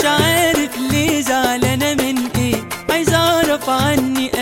مش عارف ليه زعلانة من ايه، عايز اعرف عني